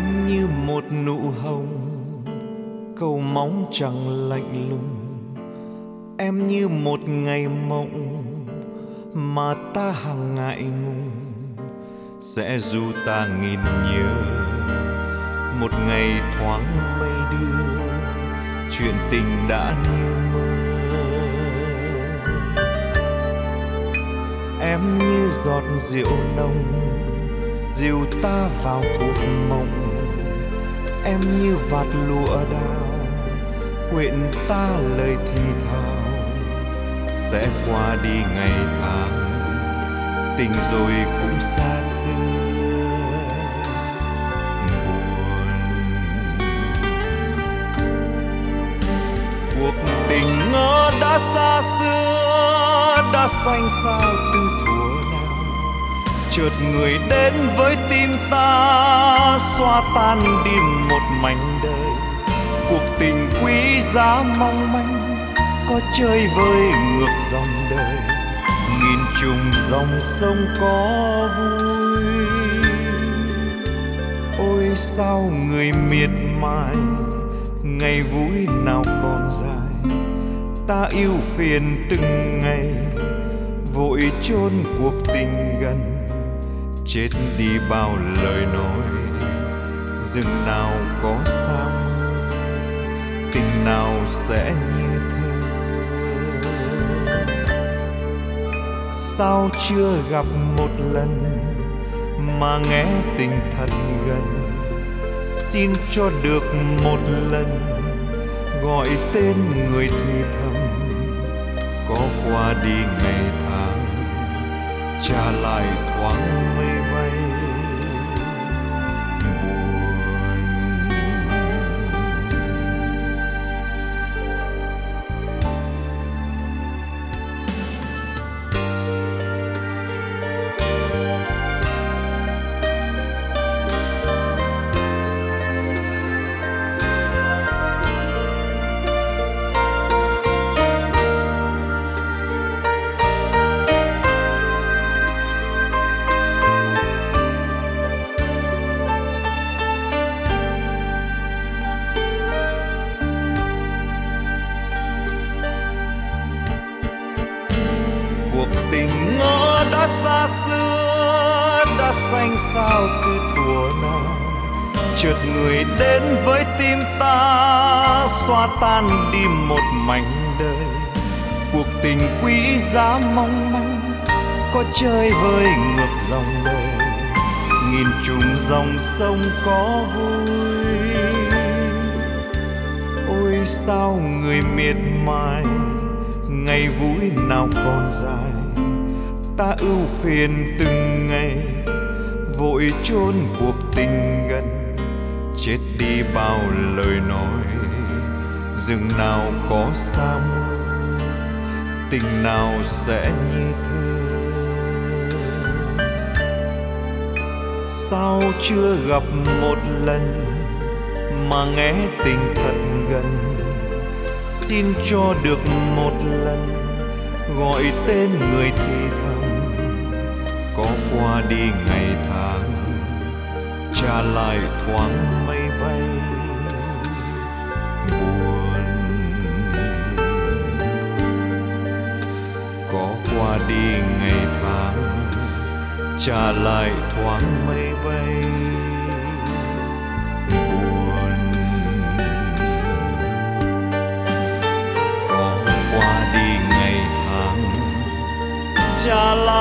Em như một nụ hồng, cầu mong chẳng lạnh lùng. Em như một ngày mộng mà ta hằng ngại ngùng. Sẽ dù ta nghìn nhớ, một ngày thoáng mây đưa, chuyện tình đã như mơ. Em như giọt rượu nồng, dìu ta vào cuộc mộng. Em như vạt lụa đào, quyện ta lời thì thào. Sẽ qua đi ngày tháng, tình rồi cũng xa xưa. Cuộc tình ngỡ đã xa xưa, đã xanh sao từ thuở nào. Chợt người đến với tim ta, xóa tan đi một mảnh đời. Cuộc tình quý giá mong manh, có chơi vơi ngược dòng đời. Nghìn trùng dòng sông có vui. Ôi sao người miệt mài, ngày vui nào còn dài. Ta yêu phiền từng ngày, vội chôn cuộc tình gần. Chết đi bao lời nói, rừng nào có sao mưa, tình nào sẽ như thơ. Sao chưa gặp một lần mà nghe tình thật gần. Xin cho được một lần gọi tên người thì thầm. Có qua đi ngày tháng, trả lại thoáng mây bay buồn. Cuộc tình ngỡ đã xa xưa, đã xanh sao từ thuở nào. Chợt người đến với tim ta, xóa tan đi một mảnh đời. Cuộc tình quý giá mong manh, có chơi vơi ngược dòng đời. Nghìn trùng dòng sông có vui. Ôi sao người miệt mài, ngày vui nào còn dài. Ta ưu phiền từng ngày, vội chôn cuộc tình gần. Chết đi bao lời nói, rừng nào có xa mưa, tình nào sẽ như thơ. Sao chưa gặp một lần mà nghe tình thật gần. Xin cho được một lần gọi tên người thì thầm. Có qua đi ngày tháng, trả lại thoáng mây bay buồn. Có qua đi ngày tháng, trả lại thoáng mây bay buồn. Có qua đi ngày tháng, trả lại